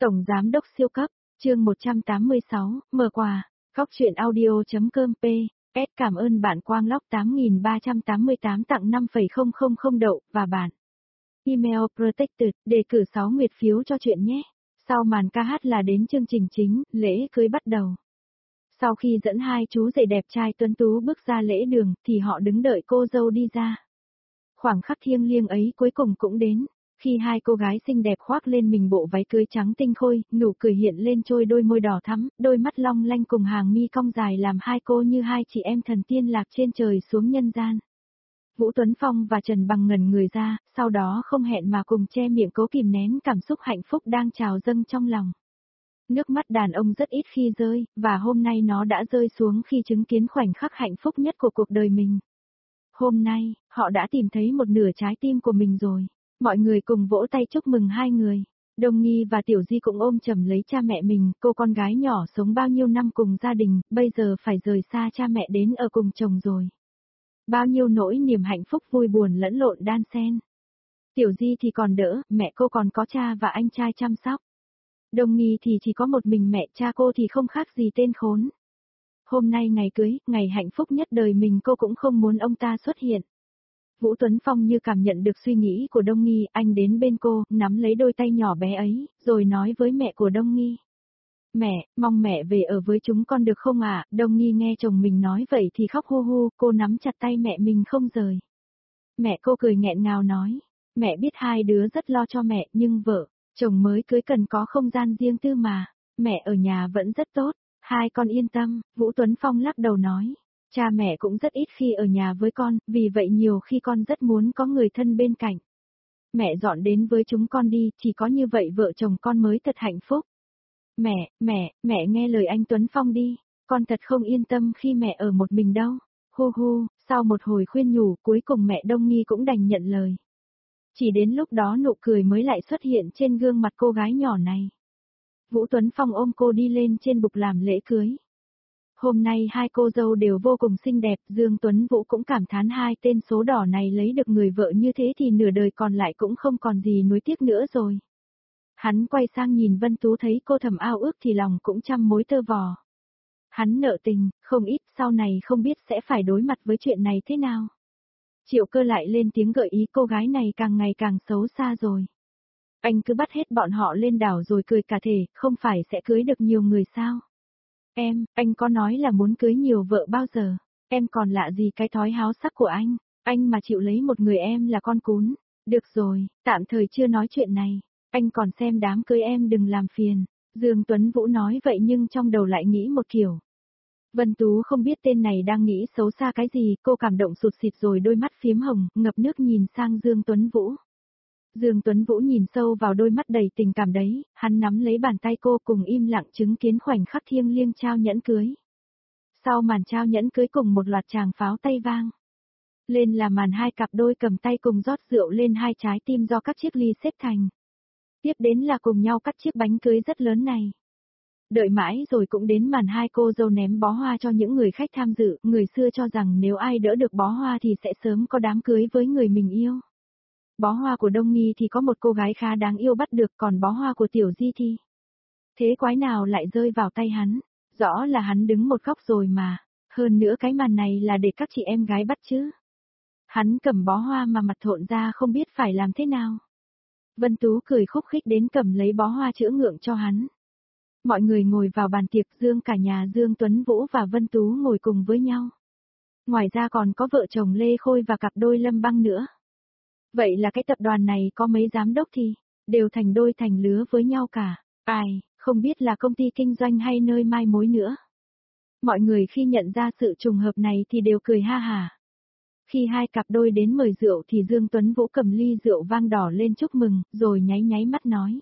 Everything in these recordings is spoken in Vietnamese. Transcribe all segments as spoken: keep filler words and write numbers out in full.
Tổng Giám đốc siêu cấp, chương một trăm tám mươi sáu, mở quà, Cóc truyện audio.com p s cảm ơn bạn Quang Lóc tám nghìn ba trăm tám mươi tám tặng năm phẩy không không không đậu, và bạn. Email Protected, đề cử sáu nguyệt phiếu cho chuyện nhé. Sau màn ca hát là đến chương trình chính, lễ cưới bắt đầu. Sau khi dẫn hai chú rể đẹp trai tuấn tú bước ra lễ đường, thì họ đứng đợi cô dâu đi ra. Khoảng khắc thiêng liêng ấy cuối cùng cũng đến. Khi hai cô gái xinh đẹp khoác lên mình bộ váy cưới trắng tinh khôi, nụ cười hiện lên trôi đôi môi đỏ thắm, đôi mắt long lanh cùng hàng mi cong dài làm hai cô như hai chị em thần tiên lạc trên trời xuống nhân gian. Vũ Tuấn Phong và Trần Bằng ngẩn người ra, sau đó không hẹn mà cùng che miệng cố kìm nén cảm xúc hạnh phúc đang trào dâng trong lòng. Nước mắt đàn ông rất ít khi rơi, và hôm nay nó đã rơi xuống khi chứng kiến khoảnh khắc hạnh phúc nhất của cuộc đời mình. Hôm nay, họ đã tìm thấy một nửa trái tim của mình rồi. Mọi người cùng vỗ tay chúc mừng hai người. Đông Nghi và Tiểu Di cũng ôm chầm lấy cha mẹ mình, cô con gái nhỏ sống bao nhiêu năm cùng gia đình, bây giờ phải rời xa cha mẹ đến ở cùng chồng rồi. Bao nhiêu nỗi niềm hạnh phúc vui buồn lẫn lộn đan xen. Tiểu Di thì còn đỡ, mẹ cô còn có cha và anh trai chăm sóc. Đông Nghi thì chỉ có một mình mẹ, cha cô thì không khác gì tên khốn. Hôm nay ngày cưới, ngày hạnh phúc nhất đời mình, cô cũng không muốn ông ta xuất hiện. Vũ Tuấn Phong như cảm nhận được suy nghĩ của Đông Nghi, anh đến bên cô, nắm lấy đôi tay nhỏ bé ấy, rồi nói với mẹ của Đông Nghi. Mẹ, mong mẹ về ở với chúng con được không ạ? À? Đông Nghi nghe chồng mình nói vậy thì khóc hu hu, cô nắm chặt tay mẹ mình không rời. Mẹ cô cười nghẹn ngào nói, mẹ biết hai đứa rất lo cho mẹ, nhưng vợ, chồng mới cưới cần có không gian riêng tư mà, mẹ ở nhà vẫn rất tốt, hai con yên tâm, Vũ Tuấn Phong lắc đầu nói. Cha mẹ cũng rất ít khi ở nhà với con, vì vậy nhiều khi con rất muốn có người thân bên cạnh. Mẹ dọn đến với chúng con đi, chỉ có như vậy vợ chồng con mới thật hạnh phúc. Mẹ, mẹ, mẹ nghe lời anh Tuấn Phong đi, con thật không yên tâm khi mẹ ở một mình đâu. Hu hu, sau một hồi khuyên nhủ, cuối cùng mẹ Đông Nghi cũng đành nhận lời. Chỉ đến lúc đó nụ cười mới lại xuất hiện trên gương mặt cô gái nhỏ này. Vũ Tuấn Phong ôm cô đi lên trên bục làm lễ cưới. Hôm nay hai cô dâu đều vô cùng xinh đẹp, Dương Tuấn Vũ cũng cảm thán hai tên số đỏ này lấy được người vợ như thế thì nửa đời còn lại cũng không còn gì nuối tiếc nữa rồi. Hắn quay sang nhìn Vân Tú thấy cô thầm ao ước thì lòng cũng trăm mối tơ vò. Hắn nợ tình, không ít, sau này không biết sẽ phải đối mặt với chuyện này thế nào. Triệu Cơ lại lên tiếng gợi ý cô gái này càng ngày càng xấu xa rồi. Anh cứ bắt hết bọn họ lên đảo rồi cười cả thể, không phải sẽ cưới được nhiều người sao? Em, anh có nói là muốn cưới nhiều vợ bao giờ, em còn lạ gì cái thói háo sắc của anh, anh mà chịu lấy một người em là con cún. Được rồi, tạm thời chưa nói chuyện này, anh còn xem đám cưới em đừng làm phiền. Dương Tuấn Vũ nói vậy nhưng trong đầu lại nghĩ một kiểu. Vân Tú không biết tên này đang nghĩ xấu xa cái gì, cô cảm động sụt sịt rồi đôi mắt phiếm hồng, ngập nước nhìn sang Dương Tuấn Vũ. Dương Tuấn Vũ nhìn sâu vào đôi mắt đầy tình cảm đấy, hắn nắm lấy bàn tay cô cùng im lặng chứng kiến khoảnh khắc thiêng liêng trao nhẫn cưới. Sau màn trao nhẫn cưới cùng một loạt tràng pháo tay vang. Lên là màn hai cặp đôi cầm tay cùng rót rượu lên hai trái tim do các chiếc ly xếp thành. Tiếp đến là cùng nhau cắt chiếc bánh cưới rất lớn này. Đợi mãi rồi cũng đến màn hai cô dâu ném bó hoa cho những người khách tham dự, người xưa cho rằng nếu ai đỡ được bó hoa thì sẽ sớm có đám cưới với người mình yêu. Bó hoa của Đông Nghi thì có một cô gái khá đáng yêu bắt được, còn bó hoa của Tiểu Di thì thế quái nào lại rơi vào tay hắn, rõ là hắn đứng một góc rồi mà, hơn nữa cái màn này là để các chị em gái bắt chứ. Hắn cầm bó hoa mà mặt thộn ra không biết phải làm thế nào. Vân Tú cười khúc khích đến cầm lấy bó hoa chữa ngượng cho hắn. Mọi người ngồi vào bàn tiệc, Dương cả nhà Dương Tuấn Vũ và Vân Tú ngồi cùng với nhau. Ngoài ra còn có vợ chồng Lê Khôi và cặp đôi Lâm Băng nữa. Vậy là cái tập đoàn này có mấy giám đốc thì, đều thành đôi thành lứa với nhau cả. Ai, không biết là công ty kinh doanh hay nơi mai mối nữa. Mọi người khi nhận ra sự trùng hợp này thì đều cười ha hả. Khi hai cặp đôi đến mời rượu thì Dương Tuấn Vũ cầm ly rượu vang đỏ lên chúc mừng, rồi nháy nháy mắt nói.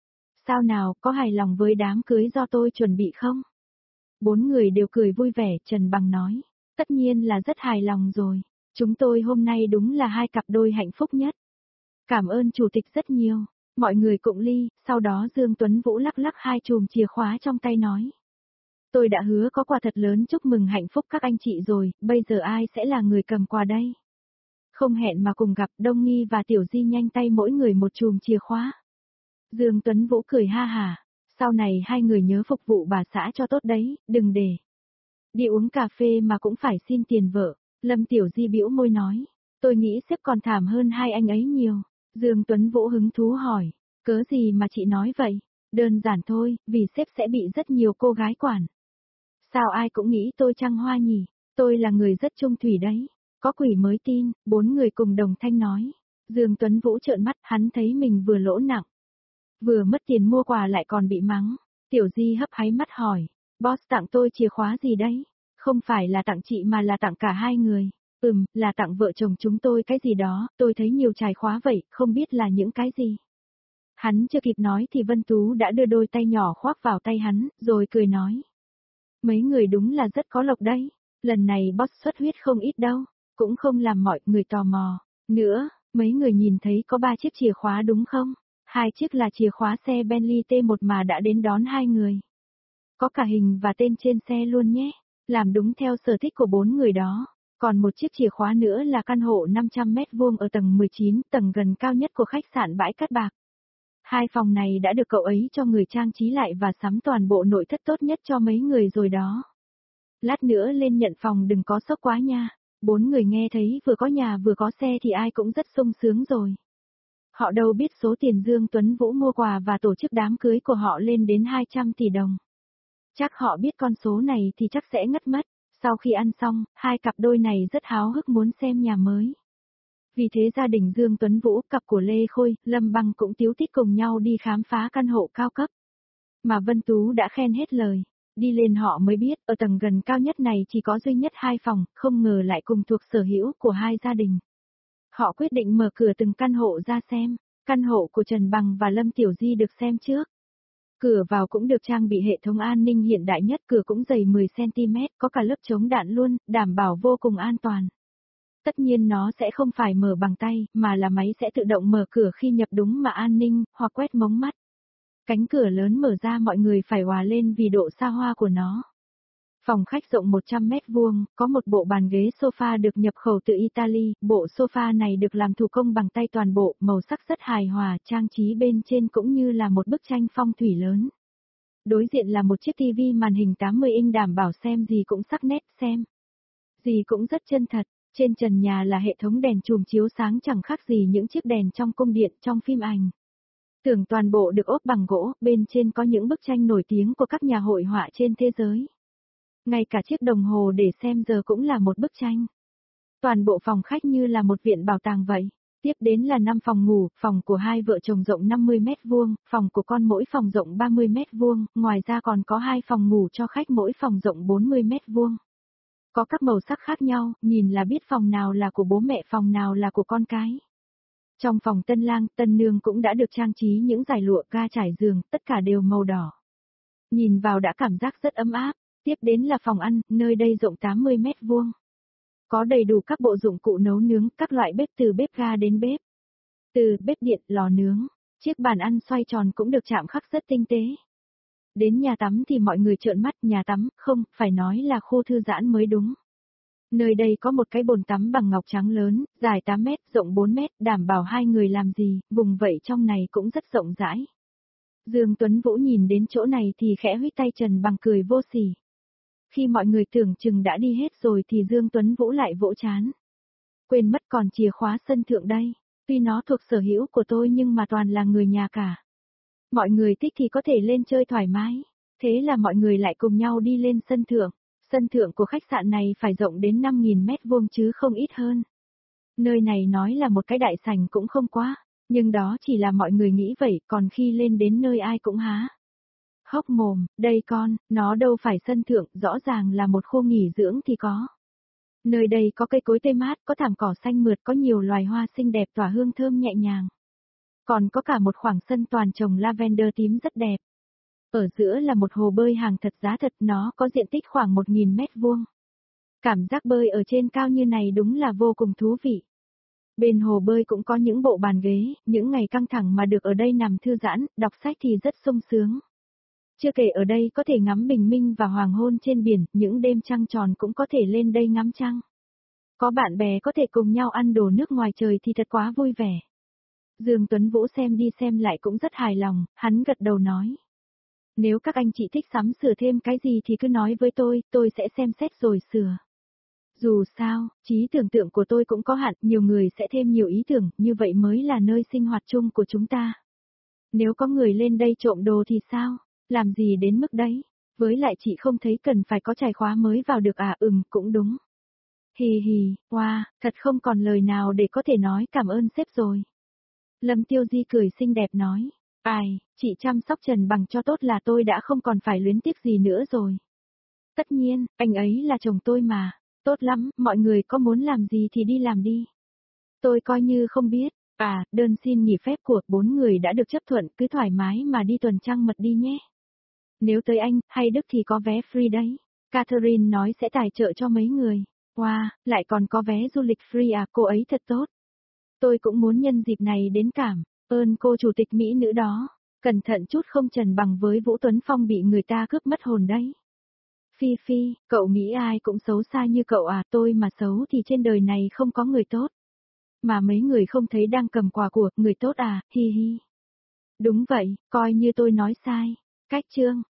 Sao nào, có hài lòng với đám cưới do tôi chuẩn bị không? Bốn người đều cười vui vẻ, Trần Bằng nói. Tất nhiên là rất hài lòng rồi. Chúng tôi hôm nay đúng là hai cặp đôi hạnh phúc nhất. Cảm ơn chủ tịch rất nhiều. Mọi người cụng ly, sau đó Dương Tuấn Vũ lắc lắc hai chùm chìa khóa trong tay nói. Tôi đã hứa có quà thật lớn chúc mừng hạnh phúc các anh chị rồi, bây giờ ai sẽ là người cầm quà đây? Không hẹn mà cùng gặp, Đông Nghi và Tiểu Di nhanh tay mỗi người một chùm chìa khóa. Dương Tuấn Vũ cười ha hả, Sau này hai người nhớ phục vụ bà xã cho tốt đấy, đừng để đi uống cà phê mà cũng phải xin tiền vợ. Lâm Tiểu Di bĩu môi nói, tôi nghĩ sếp còn thảm hơn hai anh ấy nhiều. Dương Tuấn Vũ hứng thú hỏi, cớ gì mà chị nói vậy? Đơn giản thôi, vì sếp sẽ bị rất nhiều cô gái quản. Sao ai cũng nghĩ tôi trăng hoa nhỉ? Tôi là người rất trung thủy đấy. Có quỷ mới tin, bốn người cùng đồng thanh nói. Dương Tuấn Vũ trợn mắt, hắn thấy mình vừa lỗ nặng. Vừa mất tiền mua quà lại còn bị mắng. Tiểu Di hấp háy mắt hỏi, boss tặng tôi chìa khóa gì đấy? Không phải là tặng chị mà là tặng cả hai người. Ừm, là tặng vợ chồng chúng tôi cái gì đó, tôi thấy nhiều chìa khóa vậy, không biết là những cái gì. Hắn chưa kịp nói thì Vân Tú đã đưa đôi tay nhỏ khoác vào tay hắn, rồi cười nói. Mấy người đúng là rất có lộc đấy, lần này boss xuất huyết không ít đâu, cũng không làm mọi người tò mò. Nữa, mấy người nhìn thấy có ba chiếc chìa khóa đúng không? Hai chiếc là chìa khóa xe Bentley T một mà đã đến đón hai người. Có cả hình và tên trên xe luôn nhé, làm đúng theo sở thích của bốn người đó. Còn một chiếc chìa khóa nữa là căn hộ năm trăm mét vuông ở tầng mười chín, tầng gần cao nhất của khách sạn Bãi Cát Bạc. Hai phòng này đã được cậu ấy cho người trang trí lại và sắm toàn bộ nội thất tốt nhất cho mấy người rồi đó. Lát nữa lên nhận phòng đừng có sốc quá nha. Bốn người nghe thấy vừa có nhà vừa có xe thì ai cũng rất sung sướng rồi. Họ đâu biết số tiền Dương Tuấn Vũ mua quà và tổ chức đám cưới của họ lên đến hai trăm tỷ đồng. Chắc họ biết con số này thì chắc sẽ ngất mất. Sau khi ăn xong, hai cặp đôi này rất háo hức muốn xem nhà mới. Vì thế gia đình Dương Tuấn Vũ, cặp của Lê Khôi, Lâm Băng cũng tíu tít cùng nhau đi khám phá căn hộ cao cấp. Mà Vân Tú đã khen hết lời. Đi lên họ mới biết, ở tầng gần cao nhất này chỉ có duy nhất hai phòng, không ngờ lại cùng thuộc sở hữu của hai gia đình. Họ quyết định mở cửa từng căn hộ ra xem. Căn hộ của Trần Bằng và Lâm Tiểu Di được xem trước. Cửa vào cũng được trang bị hệ thống an ninh hiện đại nhất, cửa cũng dày mười xăng ti mét, có cả lớp chống đạn luôn, đảm bảo vô cùng an toàn. Tất nhiên nó sẽ không phải mở bằng tay, mà là máy sẽ tự động mở cửa khi nhập đúng mã an ninh, hoặc quét mống mắt. Cánh cửa lớn mở ra mọi người phải òa lên vì độ xa hoa của nó. Phòng khách rộng một trăm mét vuông, có một bộ bàn ghế sofa được nhập khẩu từ Italy, bộ sofa này được làm thủ công bằng tay toàn bộ, màu sắc rất hài hòa, trang trí bên trên cũng như là một bức tranh phong thủy lớn. Đối diện là một chiếc tivi màn hình tám mươi inch đảm bảo xem gì cũng sắc nét, xem gì cũng rất chân thật. Trên trần nhà là hệ thống đèn chùm chiếu sáng chẳng khác gì những chiếc đèn trong cung điện trong phim ảnh. Tường toàn bộ được ốp bằng gỗ, bên trên có những bức tranh nổi tiếng của các nhà hội họa trên thế giới. Ngay cả chiếc đồng hồ để xem giờ cũng là một bức tranh. Toàn bộ phòng khách như là một viện bảo tàng vậy. Tiếp đến là năm phòng ngủ, phòng của hai vợ chồng rộng năm mươi mét vuông, phòng của con mỗi phòng rộng ba mươi mét vuông, ngoài ra còn có hai phòng ngủ cho khách mỗi phòng rộng bốn mươi mét vuông. Có các màu sắc khác nhau, nhìn là biết phòng nào là của bố mẹ, phòng nào là của con cái. Trong phòng tân lang, tân nương cũng đã được trang trí những dải lụa, ga trải giường, tất cả đều màu đỏ. Nhìn vào đã cảm giác rất ấm áp. Tiếp đến là phòng ăn, nơi đây rộng tám mươi mét vuông. Có đầy đủ các bộ dụng cụ nấu nướng, các loại bếp từ bếp ga đến bếp. Từ bếp điện, lò nướng, chiếc bàn ăn xoay tròn cũng được chạm khắc rất tinh tế. Đến nhà tắm thì mọi người trợn mắt, nhà tắm, không, phải nói là khu thư giãn mới đúng. Nơi đây có một cái bồn tắm bằng ngọc trắng lớn, dài tám mét, rộng bốn mét, đảm bảo hai người làm gì, vùng vẫy trong này cũng rất rộng rãi. Dương Tuấn Vũ nhìn đến chỗ này thì khẽ huých tay Trần Bằng cười vô sỉ. Khi mọi người tưởng chừng đã đi hết rồi thì Dương Tuấn Vũ lại vỗ chán. Quên mất còn chìa khóa sân thượng đây, tuy nó thuộc sở hữu của tôi nhưng mà toàn là người nhà cả. Mọi người thích thì có thể lên chơi thoải mái, thế là mọi người lại cùng nhau đi lên sân thượng. Sân thượng của khách sạn này phải rộng đến năm nghìn mét vuông chứ không ít hơn. Nơi này nói là một cái đại sảnh cũng không quá, nhưng đó chỉ là mọi người nghĩ vậy, còn khi lên đến nơi ai cũng há hốc mồm, đây con, nó đâu phải sân thượng, rõ ràng là một khu nghỉ dưỡng thì có. Nơi đây có cây cối tươi mát, có thảm cỏ xanh mượt, có nhiều loài hoa xinh đẹp tỏa hương thơm nhẹ nhàng. Còn có cả một khoảng sân toàn trồng lavender tím rất đẹp. Ở giữa là một hồ bơi hàng thật giá thật, nó có diện tích khoảng một nghìn mét vuông. Cảm giác bơi ở trên cao như này đúng là vô cùng thú vị. Bên hồ bơi cũng có những bộ bàn ghế, những ngày căng thẳng mà được ở đây nằm thư giãn, đọc sách thì rất sung sướng. Chưa kể ở đây có thể ngắm bình minh và hoàng hôn trên biển, những đêm trăng tròn cũng có thể lên đây ngắm trăng. Có bạn bè có thể cùng nhau ăn đồ nước ngoài trời thì thật quá vui vẻ. Dương Tuấn Vũ xem đi xem lại cũng rất hài lòng, hắn gật đầu nói. Nếu các anh chị thích sắm sửa thêm cái gì thì cứ nói với tôi, tôi sẽ xem xét rồi sửa. Dù sao, trí tưởng tượng của tôi cũng có hạn, nhiều người sẽ thêm nhiều ý tưởng, như vậy mới là nơi sinh hoạt chung của chúng ta. Nếu có người lên đây trộm đồ thì sao? Làm gì đến mức đấy? Với lại chị không thấy cần phải có chìa khóa mới vào được à? Ừm, cũng đúng. Hì hì, wow, thật không còn lời nào để có thể nói cảm ơn sếp rồi. Lâm Tiêu Di cười xinh đẹp nói. Ai, chị chăm sóc Trần Bằng cho tốt là tôi đã không còn phải luyến tiếc gì nữa rồi. Tất nhiên, anh ấy là chồng tôi mà. Tốt lắm, mọi người có muốn làm gì thì đi làm đi. Tôi coi như không biết. À, đơn xin nghỉ phép của bốn người đã được chấp thuận, cứ thoải mái mà đi tuần trăng mật đi nhé. Nếu tới Anh, hay Đức thì có vé free đấy. Catherine nói sẽ tài trợ cho mấy người. Wow, lại còn có vé du lịch free à, cô ấy thật tốt. Tôi cũng muốn nhân dịp này đến cảm ơn cô chủ tịch Mỹ nữ đó. Cẩn thận chút không Trần Bằng với Vũ Tuấn Phong bị người ta cướp mất hồn đấy. Phi Phi, cậu nghĩ ai cũng xấu xa như cậu à, tôi mà xấu thì trên đời này không có người tốt. Mà mấy người không thấy đang cầm quà của người tốt à, hi hi. Đúng vậy, coi như tôi nói sai. Cách chương